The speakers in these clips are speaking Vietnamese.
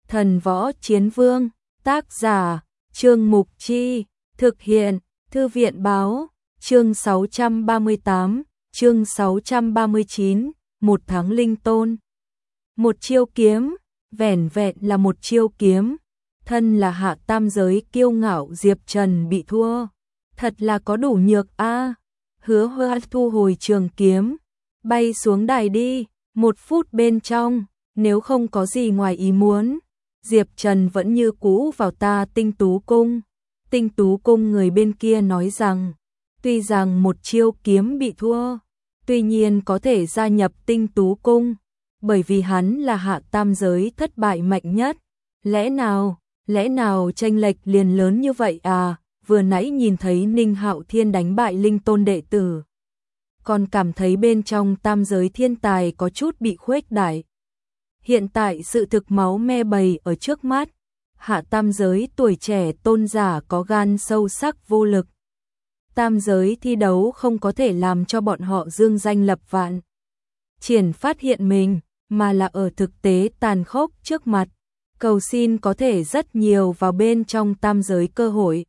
Thần Võ Chiến Vương, tác giả, Trương Mục Chi, thực hiện, Thư viện Báo, chương 638, chương 639, một tháng linh tôn. Một chiêu kiếm, vẻn vẹn là một chiêu kiếm, thân là hạ tam giới kiêu ngạo Diệp Trần bị thua, thật là có đủ nhược a. Hứa Hoa thu hồi trường kiếm, bay xuống đài đi, 1 phút bên trong, nếu không có gì ngoài ý muốn, Diệp Trần vẫn như cũ vào ta Tinh Tú Cung. Tinh Tú Cung người bên kia nói rằng, tuy rằng một chiêu kiếm bị thua, tuy nhiên có thể gia nhập Tinh Tú Cung, bởi vì hắn là hạ tam giới thất bại mạnh nhất. Lẽ nào chênh lệch liền lớn như vậy à? Vừa nãy nhìn thấy Ninh Hạo Thiên đánh bại linh tôn đệ tử, còn cảm thấy bên trong tam giới thiên tài có chút bị khuếch đại. Hiện tại sự thực máu me bầy ở trước mắt, hạ tam giới tuổi trẻ tôn giả có gan sâu sắc vô lực. Tam giới thi đấu không có thể làm cho bọn họ dương danh lập vạn, triển phát hiện mình, mà là ở thực tế tàn khốc trước mặt, cầu xin có thể rất nhiều vào bên trong tam giới cơ hội.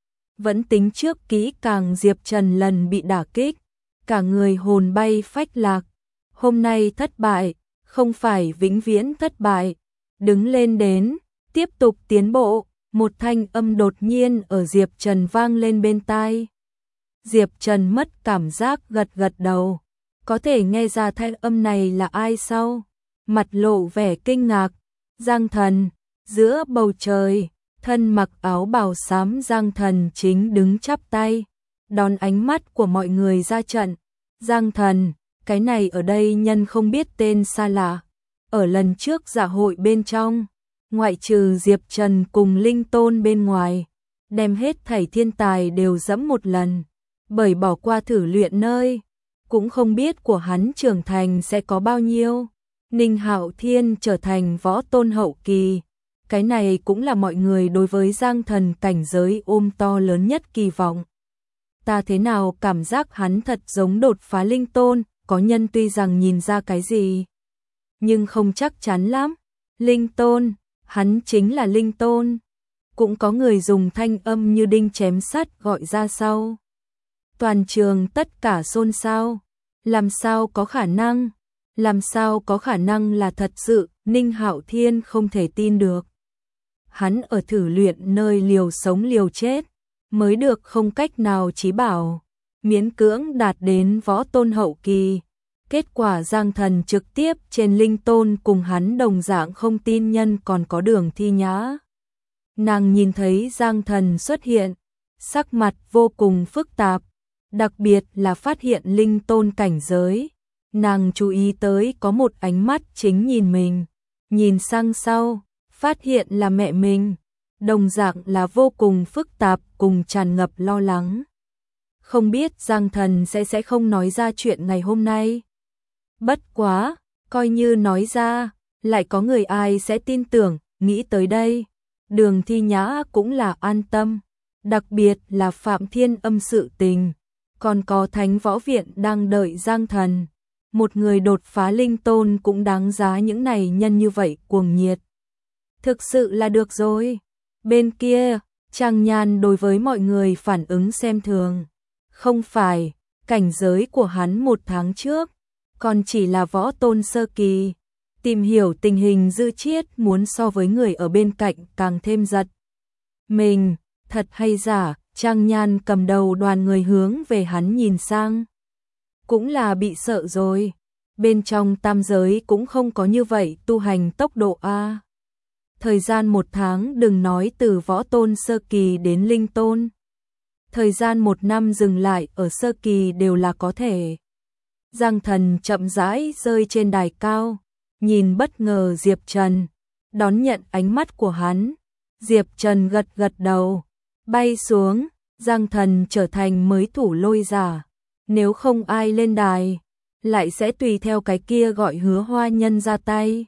Vẫn tính trước kỹ càng Diệp Trần lần bị đả kích, cả người hồn bay phách lạc. Hôm nay thất bại, không phải vĩnh viễn thất bại. Đứng lên đến, tiếp tục tiến bộ, một thanh âm đột nhiên ở Diệp Trần vang lên bên tai. Diệp Trần mất cảm giác gật gật đầu, có thể nghe ra thanh âm này là ai sao? Mặt lộ vẻ kinh ngạc, Giang Thần, giữa bầu trời. Thân mặc áo bào xám Giang Thần chính đứng chắp tay, đón ánh mắt của mọi người ra trận. Giang Thần, cái này ở đây nhân không biết tên xa lạ. Ở lần trước dạ hội bên trong, ngoại trừ Diệp Trần cùng linh tôn bên ngoài, đem hết thảy thiên tài đều dẫm một lần, bởi bỏ qua thử luyện nơi, cũng không biết của hắn trưởng thành sẽ có bao nhiêu. Ninh Hạo Thiên trở thành võ tôn hậu kỳ. Cái này cũng là mọi người đối với Giang Thần cảnh giới ôm to lớn nhất kỳ vọng. Ta thế nào cảm giác hắn thật giống đột phá linh tôn, có nhân tuy rằng nhìn ra cái gì, nhưng không chắc chắn lắm. Linh tôn, hắn chính là linh tôn. Cũng có người dùng thanh âm như đinh chém sắt gọi ra sau. Toàn trường tất cả xôn xao. Làm sao có khả năng? Làm sao có khả năng là thật sự? Ninh Hạo Thiên không thể tin được. Hắn ở thử luyện nơi liều sống liều chết, mới được không cách nào chí bảo, miễn cưỡng đạt đến võ tôn hậu kỳ. Kết quả Giang Thần trực tiếp trên linh tôn cùng hắn đồng dạng không tin nhân còn có Đường Thi Nhã. Nàng nhìn thấy Giang Thần xuất hiện, sắc mặt vô cùng phức tạp, đặc biệt là phát hiện linh tôn cảnh giới. Nàng chú ý tới có một ánh mắt chính nhìn mình, nhìn sang sau, phát hiện là mẹ mình, đồng dạng là vô cùng phức tạp cùng tràn ngập lo lắng. Không biết Giang Thần sẽ không nói ra chuyện ngày hôm nay. Bất quá, coi như nói ra, lại có người ai sẽ tin tưởng. Nghĩ tới đây, Đường Thi Nhã cũng là an tâm, đặc biệt là Phạm Thiên Âm sự tình, còn có Thánh Võ Viện đang đợi Giang Thần. Một người đột phá linh tôn cũng đáng giá những này nhân như vậy cuồng nhiệt. Thực sự là được rồi. Bên kia, Trang Nhan đối với mọi người phản ứng xem thường. Không phải, cảnh giới của hắn 1 tháng trước, còn chỉ là võ tôn sơ kỳ. Tìm hiểu tình hình dư chiết muốn so với người ở bên cạnh càng thêm giật. Mình, thật hay giả? Trang Nhan cầm đầu đoàn người hướng về hắn nhìn sang. Cũng là bị sợ rồi. Bên trong tam giới cũng không có như vậy tu hành tốc độ a. Thời gian 1 tháng đừng nói từ võ tôn sơ kỳ đến linh tôn. Thời gian 1 năm dừng lại ở sơ kỳ đều là có thể. Giang Thần chậm rãi rơi trên đài cao, nhìn bất ngờ Diệp Trần, đón nhận ánh mắt của hắn. Diệp Trần gật gật đầu, bay xuống, Giang Thần trở thành mới thủ lôi giả. Nếu không ai lên đài, lại sẽ tùy theo cái kia gọi Hứa Hoa nhân ra tay.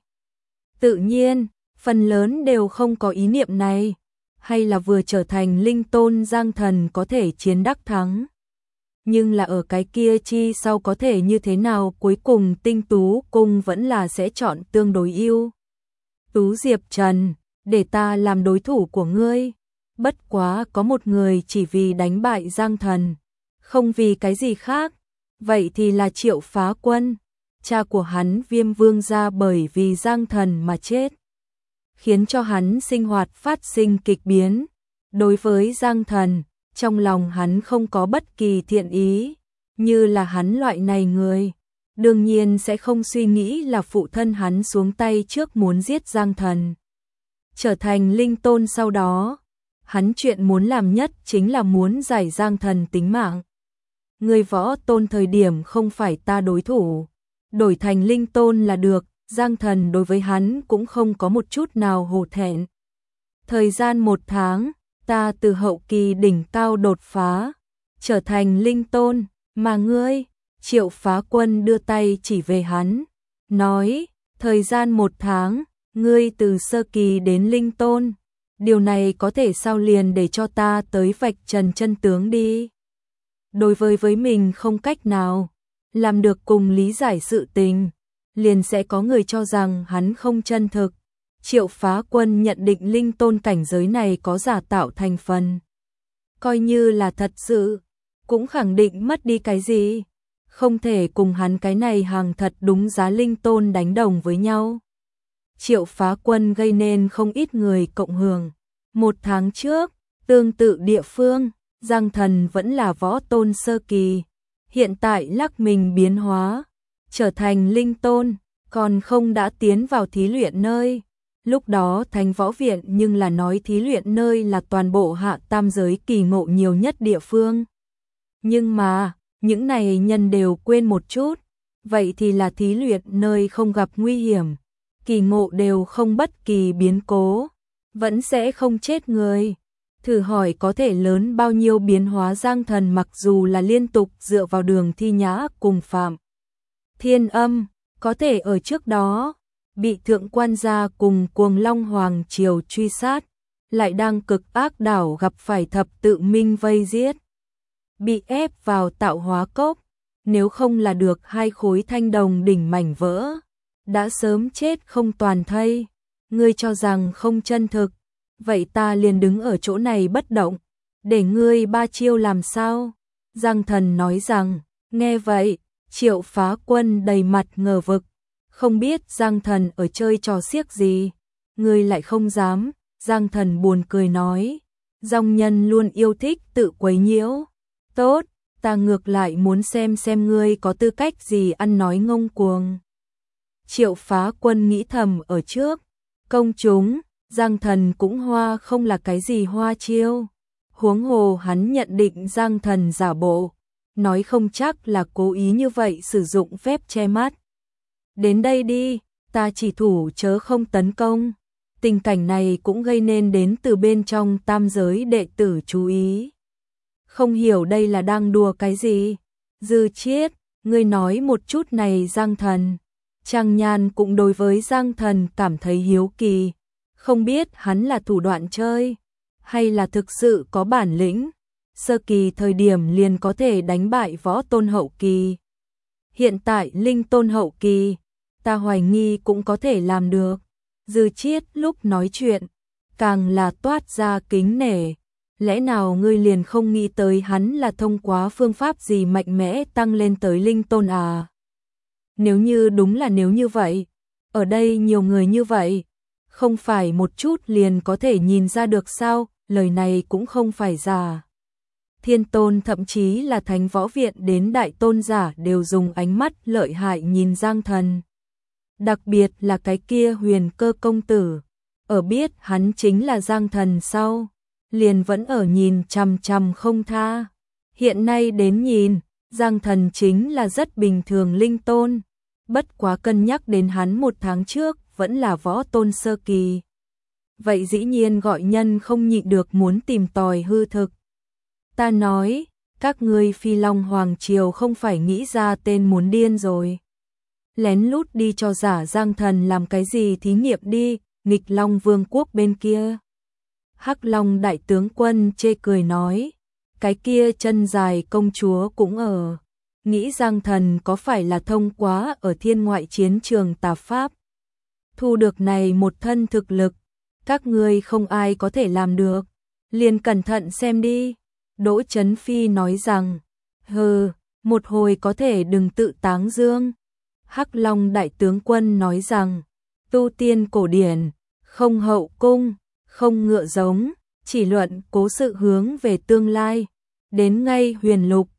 Tự nhiên, phần lớn đều không có ý niệm này, hay là vừa trở thành linh tôn Giang Thần có thể chiến đắc thắng. Nhưng là ở cái kia chi sau có thể như thế nào, cuối cùng Tinh Tú Cung vẫn là sẽ chọn tương đối ưu tú Diệp Trần. để ta làm đối thủ của ngươi. Bất quá có một người chỉ vì đánh bại Giang Thần, không vì cái gì khác, vậy thì là Triệu Phá Quân. Cha của hắn Viêm Vương gia bởi vì Giang Thần mà chết, khiến cho hắn sinh hoạt phát sinh kịch biến. Đối với Giang Thần, trong lòng hắn không có bất kỳ thiện ý, như là hắn loại này người, đương nhiên sẽ không suy nghĩ là phụ thân hắn xuống tay trước muốn giết Giang Thần. Trở thành linh tôn sau đó, hắn chuyện muốn làm nhất chính là muốn giải Giang Thần tính mạng. Người võ tôn thời điểm không phải ta đối thủ, đổi thành linh tôn là được. Giang Thần đối với hắn cũng không có một chút nào hổ thẹn. Thời gian 1 tháng, ta từ hậu kỳ đỉnh cao đột phá, trở thành linh tôn, mà ngươi, Triệu Phá Quân đưa tay chỉ về hắn, nói, thời gian 1 tháng, ngươi từ sơ kỳ đến linh tôn, điều này có thể sao liền để cho ta tới vạch trần chân tướng đi. Đối với mình không cách nào làm được cùng lý giải sự tình, liền sẽ có người cho rằng hắn không chân thực. Triệu Phá Quân nhận định linh tôn cảnh giới này có giả tạo thành phần, coi như là thật sự, cũng khẳng định mất đi cái gì, không thể cùng hắn cái này hàng thật đúng giá linh tôn đánh đồng với nhau. Triệu Phá Quân gây nên không ít người cộng hưởng. 1 tháng trước, tương tự địa phương, Giang Thần vẫn là võ tôn sơ kỳ, hiện tại lắc mình biến hóa, trở thành linh tôn, còn không đã tiến vào thí luyện nơi. Lúc đó Thánh Võ Viện nhưng là nói thí luyện nơi là toàn bộ hạ tam giới kỳ ngộ nhiều nhất địa phương. Nhưng mà, những này nhân đều quên một chút, vậy thì là thí luyện nơi không gặp nguy hiểm, kỳ ngộ đều không bất kỳ biến cố, vẫn sẽ không chết người. Thử hỏi có thể lớn bao nhiêu biến hóa. Giang Thần mặc dù là liên tục dựa vào Đường Thi Nhã cùng Phạm Thiên Âm, có thể ở trước đó bị Thượng Quan gia cùng Cuồng Long Hoàng triều truy sát, lại đang cực ác đảo gặp phải Thập Tự Minh vây giết, bị ép vào tạo hóa cốc, nếu không là được 2 khối thanh đồng đỉnh mảnh vỡ, đã sớm chết không toàn thây. Ngươi cho rằng không chân thực, vậy ta liền đứng ở chỗ này bất động, để ngươi 3 chiêu làm sao? Giang Thần nói rằng. Nghe vậy, Triệu Phá Quân đầy mặt ngờ vực, không biết Giang Thần ở chơi trò xiếc gì, ngươi lại không dám. Giang Thần buồn cười nói, dòng nhân luôn yêu thích tự quấy nhiễu. Tốt, ta ngược lại muốn xem ngươi có tư cách gì ăn nói ngông cuồng. Triệu Phá Quân nghĩ thầm ở trước công chúng, Giang Thần cũng hoa không là cái gì hoa chiêu. Huống hồ hắn nhận định Giang Thần giả bộ, nói không chắc là cố ý như vậy sử dụng phép che mắt. Đến đây đi, ta chỉ thủ chớ không tấn công. Tình cảnh này cũng gây nên đến từ bên trong tam giới đệ tử chú ý. Không hiểu đây là đang đùa cái gì. Dư Chiết, ngươi nói một chút này. Giang Thần, Trang Nhan cũng đối với Giang Thần cảm thấy hiếu kỳ, không biết hắn là thủ đoạn chơi, hay là thực sự có bản lĩnh. Sơ kỳ thời điểm liền có thể đánh bại võ tôn hậu kỳ, hiện tại linh tôn hậu kỳ, ta hoài nghi cũng có thể làm được. Dư Chiết lúc nói chuyện, càng là toát ra kính nể. Lẽ nào ngươi liền không nghĩ tới hắn là thông qua phương pháp gì mạnh mẽ tăng lên tới linh tôn à? Nếu như đúng là nếu như vậy, ở đây nhiều người như vậy, không phải một chút liền có thể nhìn ra được sao? Lời này cũng không phải giả. Thiên tôn thậm chí là Thánh Võ Viện đến đại tôn giả đều dùng ánh mắt lợi hại nhìn Giang Thần. Đặc biệt là cái kia Huyền Cơ công tử, ở biết hắn chính là Giang Thần sau, liền vẫn ở nhìn chằm chằm không tha. Hiện nay đến nhìn, Giang Thần chính là rất bình thường linh tôn, bất quá cân nhắc đến hắn 1 tháng trước vẫn là võ tôn sơ kỳ. Vậy dĩ nhiên gọi nhân không nhịn được muốn tìm tòi hư thực. Ta nói, các ngươi Phi Long Hoàng Triều không phải nghĩ ra tên muốn điên rồi. Lén lút đi cho giả Giang Thần làm cái gì thí nghiệm đi. Nghịch Long Vương quốc bên kia, Hắc Long đại tướng quân chê cười nói, cái kia chân dài công chúa cũng ở. Nghĩ Giang Thần có phải là thông qua ở thiên ngoại chiến trường tà pháp, thu được này một thân thực lực, các ngươi không ai có thể làm được, liền cẩn thận xem đi. Đỗ Chấn Phi nói rằng, hừ, một hồi có thể đừng tự táng dương. Hắc Long đại tướng quân nói rằng, tu tiên cổ điển, không hậu cung, không ngựa giống, chỉ luận cố sự hướng về tương lai. Đến ngay Huyền Lục,